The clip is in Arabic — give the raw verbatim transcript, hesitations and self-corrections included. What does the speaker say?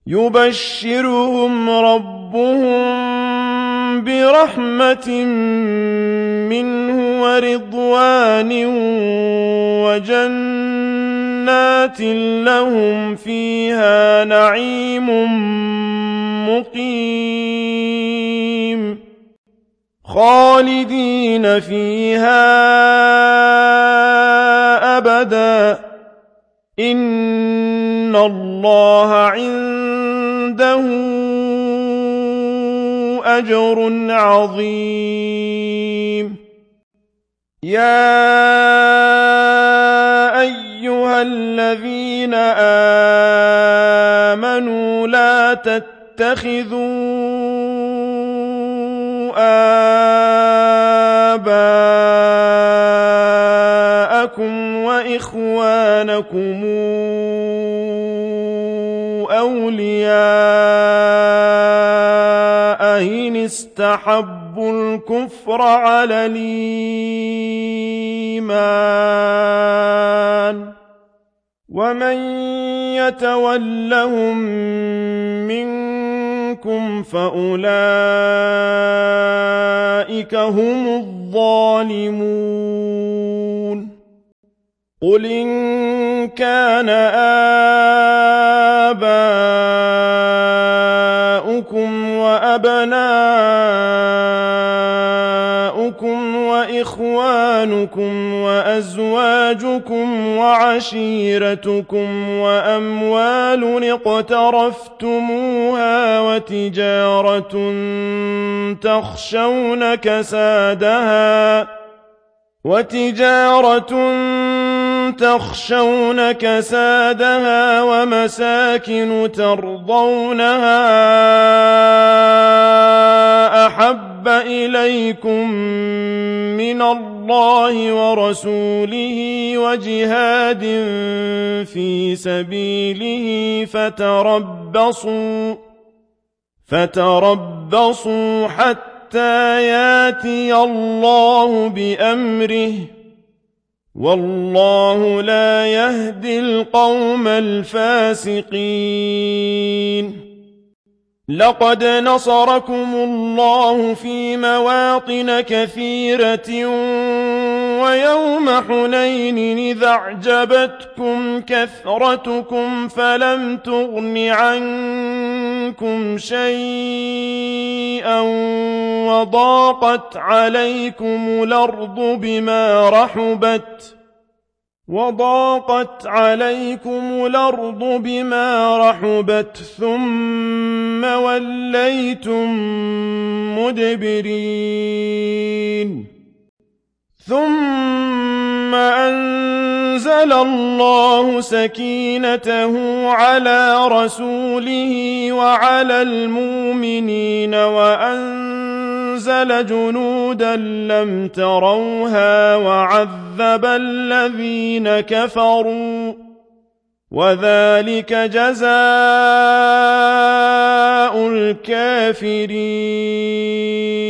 يبشرهم ربهم برحمة منه ورضوان وجنات لهم فيها نعيم مقيم خالدين فيها أبدا إن الله عنده أجر عظيم يا أيها الذين آمنوا لا تتخذوا آباءكم وإخوانكم أولياء إن استحبوا الكفر على الإيمان ومن يتولهم منكم فأولئك هم الظالمون قل إن كان آباؤكم وأبناؤكم وإخوانكم وأزواجكم وعشيرتكم وأموال اقترفتموها وتجارة تخشون كسادها وتجارة تخشون كسادها ومساكن ترضونها أحب إليكم من الله ورسوله وجهاد في سبيله فتربصوا فتربصوا حتى ياتي الله بأمره والله لا يهدي القوم الفاسقين لقد نصركم الله في مواطن كثيرة ويوم حنين إذا أعجبتكم كثرتكم فلم تغن عنكم شيئا وضاقت عليكم الأرض بما رحبت وضاقت عليكم الأرض بما رحبت ثم وليتم مدبرين ثم أنزل الله سكينته على رسوله وعلى المؤمنين وأنزل جنودا لم تروها وعذب الذين كفروا وذلك جزاء الكافرين